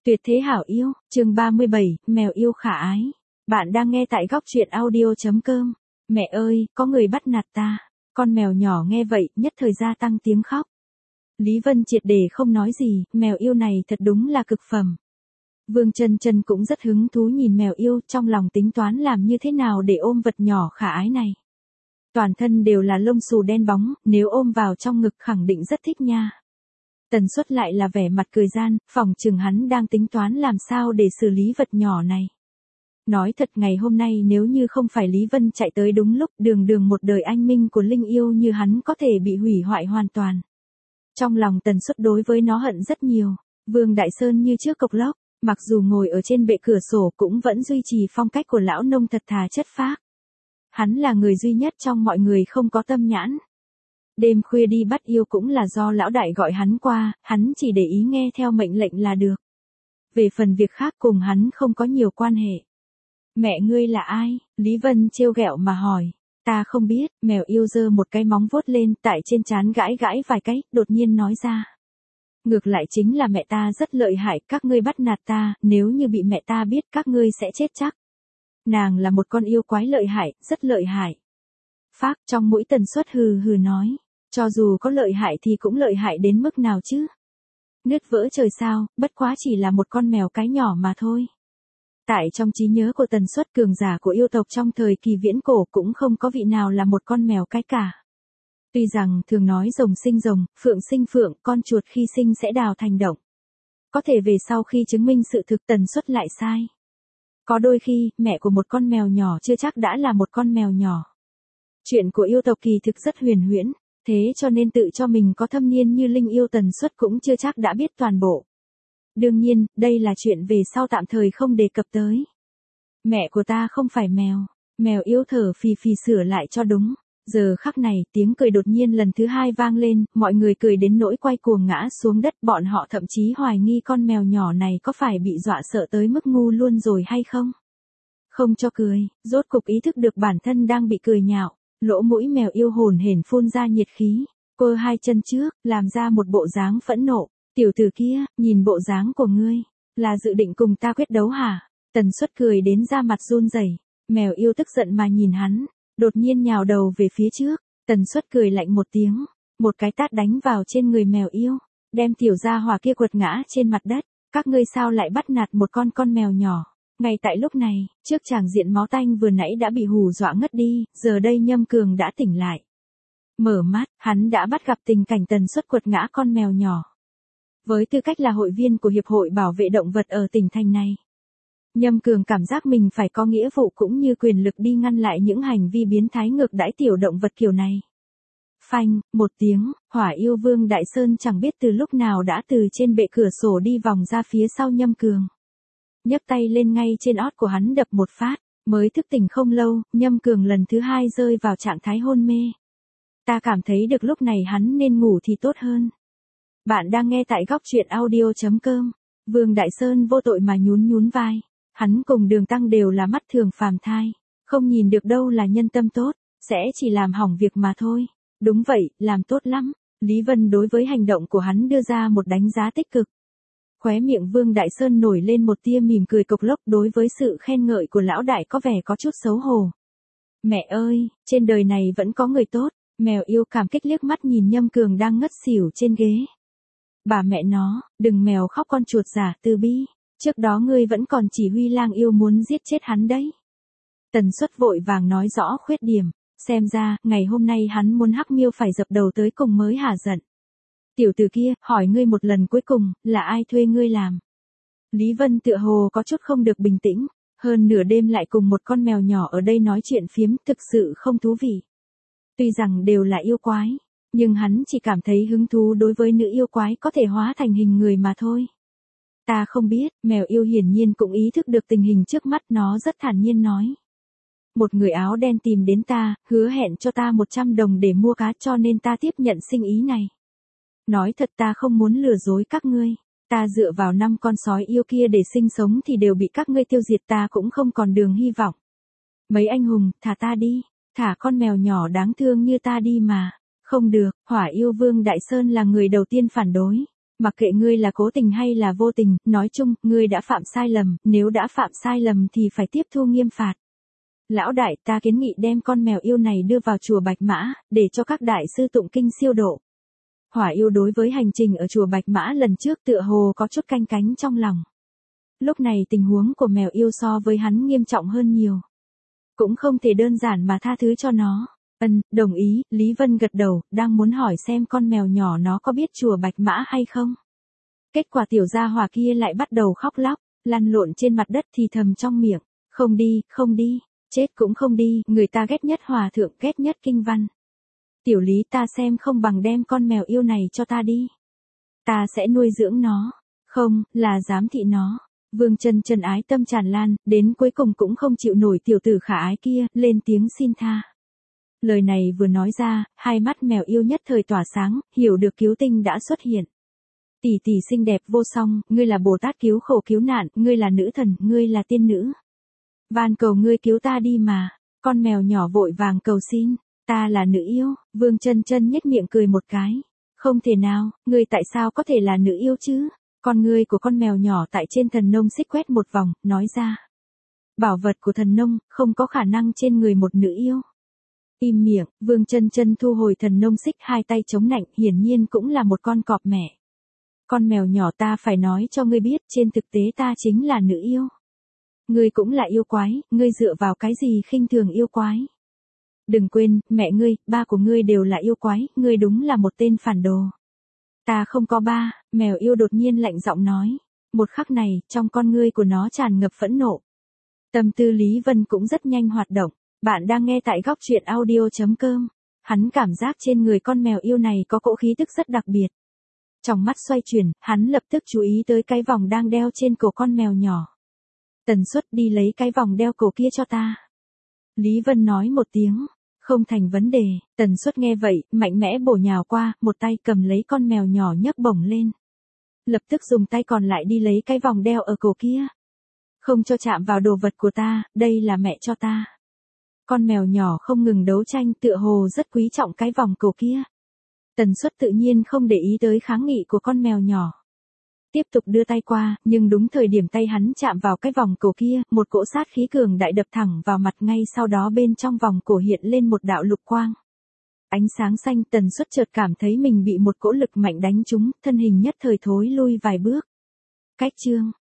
Tuyệt thế hảo yêu, chương 37, mèo yêu khả ái. Bạn đang nghe tại góc truyện audio.com. Mẹ ơi, có người bắt nạt ta. Con mèo nhỏ nghe vậy, nhất thời gia tăng tiếng khóc. Lý Vân triệt để không nói gì, mèo yêu này thật đúng là cực phẩm. Vương Chân Chân cũng rất hứng thú nhìn mèo yêu, trong lòng tính toán làm như thế nào để ôm vật nhỏ khả ái này. Toàn thân đều là lông xù đen bóng, nếu ôm vào trong ngực khẳng định rất thích nha. Tần Suất lại là vẻ mặt cười gian, phỏng chừng hắn đang tính toán làm sao để xử lý vật nhỏ này. Nói thật ngày hôm nay nếu như không phải Lý Vân chạy tới đúng lúc, đường một đời anh minh của Linh yêu như hắn có thể bị hủy hoại hoàn toàn. Trong lòng Tần Suất đối với nó hận rất nhiều. Vương Đại Sơn như trước cộc lốc, mặc dù ngồi ở trên bệ cửa sổ cũng vẫn duy trì phong cách của lão nông thật thà chất phác. Hắn là người duy nhất trong mọi người không có tâm nhãn. Đêm khuya đi bắt yêu cũng là do lão đại gọi hắn qua, hắn chỉ để ý nghe theo mệnh lệnh là được. Về phần việc khác cùng hắn không có nhiều quan hệ. Mẹ ngươi là ai? Lý Vân trêu ghẹo mà hỏi. Ta không biết, mèo yêu giơ một cái móng vuốt lên tại trên trán gãi vài cái, đột nhiên nói ra. Ngược lại chính là mẹ ta rất lợi hại, các ngươi bắt nạt ta, nếu như bị mẹ ta biết các ngươi sẽ chết chắc. Nàng là một con yêu quái lợi hại, rất lợi hại. Phác trong mũi Tần Suất hừ hừ nói. Cho dù có lợi hại thì cũng lợi hại đến mức nào chứ? Nứt vỡ trời sao, bất quá chỉ là một con mèo cái nhỏ mà thôi. Tại trong trí nhớ của Tần Suất, cường giả của yêu tộc trong thời kỳ viễn cổ cũng không có vị nào là một con mèo cái cả. Tuy rằng thường nói rồng sinh rồng, phượng sinh phượng, con chuột khi sinh sẽ đào thành động. Có thể về sau khi chứng minh sự thực Tần Suất lại sai. Có đôi khi, mẹ của một con mèo nhỏ chưa chắc đã là một con mèo nhỏ. Chuyện của yêu tộc kỳ thực rất huyền huyễn. Thế cho nên tự cho mình có thâm niên như Linh yêu Tần Suất cũng chưa chắc đã biết toàn bộ. Đương nhiên, đây là chuyện về sau tạm thời không đề cập tới. Mẹ của ta không phải mèo. Mèo yêu thở phì phì sửa lại cho đúng. Giờ khắc này, tiếng cười đột nhiên lần thứ hai vang lên, mọi người cười đến nỗi quay cuồng ngã xuống đất, bọn họ thậm chí hoài nghi con mèo nhỏ này có phải bị dọa sợ tới mức ngu luôn rồi hay không. Không cho cười, rốt cục ý thức được bản thân đang bị cười nhạo. Lỗ mũi mèo yêu hồn hển phun ra nhiệt khí, cơ hai chân trước, làm ra một bộ dáng phẫn nộ. Tiểu tử kia, nhìn bộ dáng của ngươi, là dự định cùng ta quyết đấu hả? Tần Suất cười đến da mặt run rẩy. Mèo yêu tức giận mà nhìn hắn, đột nhiên nhào đầu về phía trước. Tần Suất cười lạnh một tiếng, một cái tát đánh vào trên người mèo yêu, đem tiểu gia hỏa kia quật ngã trên mặt đất. Các ngươi sao lại bắt nạt một con mèo nhỏ? Ngay tại lúc này, trước tràng diện máu tanh vừa nãy đã bị hù dọa ngất đi, giờ đây Nhâm Cường đã tỉnh lại. Mở mắt, hắn đã bắt gặp tình cảnh Tần Suất quật ngã con mèo nhỏ. Với tư cách là hội viên của Hiệp hội Bảo vệ Động vật ở tỉnh thành này, Nhâm Cường cảm giác mình phải có nghĩa vụ cũng như quyền lực đi ngăn lại những hành vi biến thái ngược đãi tiểu động vật kiểu này. Phanh, một tiếng, Hỏa yêu Vương Đại Sơn chẳng biết từ lúc nào đã từ trên bệ cửa sổ đi vòng ra phía sau Nhâm Cường. Nhấc tay lên ngay trên ót của hắn đập một phát, mới thức tỉnh không lâu, Nhâm Cường lần thứ hai rơi vào trạng thái hôn mê. Ta cảm thấy được lúc này hắn nên ngủ thì tốt hơn. Bạn đang nghe tại góc truyện audio.com. Vương Đại Sơn vô tội mà nhún vai. Hắn cùng Đường Tăng đều là mắt thường phàm thai, không nhìn được đâu là nhân tâm tốt, sẽ chỉ làm hỏng việc mà thôi. Đúng vậy, làm tốt lắm. Lý Vân đối với hành động của hắn đưa ra một đánh giá tích cực. Khóe miệng Vương Đại Sơn nổi lên một tia mỉm cười cộc lốc, đối với sự khen ngợi của lão đại có vẻ có chút xấu hổ. Mẹ ơi, trên đời này vẫn có người tốt. Mèo yêu cảm kích liếc mắt nhìn Nhâm Cường đang ngất xỉu trên ghế. Bà mẹ nó, đừng mèo khóc con chuột giả từ bi. Trước đó ngươi vẫn còn chỉ huy lang yêu muốn giết chết hắn đấy. Tần Suất vội vàng nói rõ khuyết điểm. Xem ra, ngày hôm nay hắn muốn Hắc Miêu phải dập đầu tới cùng mới hả giận. Tiểu tử kia, hỏi ngươi một lần cuối cùng, là ai thuê ngươi làm? Lý Vân tựa hồ có chút không được bình tĩnh, hơn nửa đêm lại cùng một con mèo nhỏ ở đây nói chuyện phiếm, thực sự không thú vị. Tuy rằng đều là yêu quái, nhưng hắn chỉ cảm thấy hứng thú đối với nữ yêu quái có thể hóa thành hình người mà thôi. Ta không biết, mèo yêu hiển nhiên cũng ý thức được tình hình trước mắt, nó rất thản nhiên nói. Một người áo đen tìm đến ta, hứa hẹn cho ta 100 đồng để mua cá, cho nên ta tiếp nhận sinh ý này. Nói thật ta không muốn lừa dối các ngươi. Ta dựa vào 5 con sói yêu kia để sinh sống thì đều bị các ngươi tiêu diệt, ta cũng không còn đường hy vọng. Mấy anh hùng, thả ta đi. Thả con mèo nhỏ đáng thương như ta đi mà. Không được, Hỏa yêu Vương Đại Sơn là người đầu tiên phản đối. Mặc kệ ngươi là cố tình hay là vô tình, nói chung, ngươi đã phạm sai lầm, nếu đã phạm sai lầm thì phải tiếp thu nghiêm phạt. Lão đại, ta kiến nghị đem con mèo yêu này đưa vào chùa Bạch Mã, để cho các đại sư tụng kinh siêu độ. Hỏa yêu đối với hành trình ở chùa Bạch Mã lần trước tựa hồ có chút canh cánh trong lòng. Lúc này tình huống của mèo yêu so với hắn nghiêm trọng hơn nhiều. Cũng không thể đơn giản mà tha thứ cho nó. Đồng ý, Lý Vân gật đầu, đang muốn hỏi xem con mèo nhỏ nó có biết chùa Bạch Mã hay không. Kết quả tiểu gia hỏa kia lại bắt đầu khóc lóc, lăn lộn trên mặt đất thì thầm trong miệng, không đi, không đi, chết cũng không đi, người ta ghét nhất hòa thượng, ghét nhất kinh văn. Tiểu Lý, ta xem không bằng đem con mèo yêu này cho ta đi. Ta sẽ nuôi dưỡng nó, không, là giám thị nó. Vương Chân Chân ái tâm tràn lan, đến cuối cùng cũng không chịu nổi tiểu tử khả ái kia, lên tiếng xin tha. Lời này vừa nói ra, hai mắt mèo yêu nhất thời tỏa sáng, hiểu được cứu tinh đã xuất hiện. Tỷ tỷ xinh đẹp vô song, ngươi là Bồ Tát cứu khổ cứu nạn, ngươi là nữ thần, ngươi là tiên nữ. Van cầu ngươi cứu ta đi mà. Con mèo nhỏ vội vàng cầu xin, ta là nữ yêu. Vương Chân Chân nhếch miệng cười một cái. Không thể nào, ngươi tại sao có thể là nữ yêu chứ? Con ngươi của con mèo nhỏ tại trên thần nông xích quét một vòng, nói ra. Bảo vật của thần nông, không có khả năng trên người một nữ yêu. Im miệng, Vương Chân Chân thu hồi thần nông xích, hai tay chống nạnh, hiển nhiên cũng là một con cọp mẹ. Con mèo nhỏ, ta phải nói cho ngươi biết, trên thực tế ta chính là nữ yêu. Ngươi cũng là yêu quái, ngươi dựa vào cái gì khinh thường yêu quái? Đừng quên, mẹ ngươi, ba của ngươi đều là yêu quái, ngươi đúng là một tên phản đồ. Ta không có ba, mèo yêu đột nhiên lạnh giọng nói. Một khắc này, trong con ngươi của nó tràn ngập phẫn nộ. Tâm tư Lý Vân cũng rất nhanh hoạt động. Bạn đang nghe tại góc truyện audio.com. Hắn cảm giác trên người con mèo yêu này có cỗ khí tức rất đặc biệt. Trong mắt xoay chuyển, hắn lập tức chú ý tới cái vòng đang đeo trên cổ con mèo nhỏ. Tần Suất, đi lấy cái vòng đeo cổ kia cho ta. Lý Vân nói một tiếng. Không thành vấn đề. Tần Suất nghe vậy, mạnh mẽ bổ nhào qua, một tay cầm lấy con mèo nhỏ nhấc bổng lên. Lập tức dùng tay còn lại đi lấy cái vòng đeo ở cổ kia. Không cho chạm vào đồ vật của ta, đây là mẹ cho ta. Con mèo nhỏ không ngừng đấu tranh, tựa hồ rất quý trọng cái vòng cổ kia. Tần Suất tự nhiên không để ý tới kháng nghị của con mèo nhỏ. Tiếp tục đưa tay qua, nhưng đúng thời điểm tay hắn chạm vào cái vòng cổ kia, một cỗ sát khí cường đại đập thẳng vào mặt, ngay sau đó bên trong vòng cổ hiện lên một đạo lục quang. Ánh sáng xanh. Tần Suất chợt cảm thấy mình bị một cỗ lực mạnh đánh trúng, thân hình nhất thời thối lui vài bước. Cách chương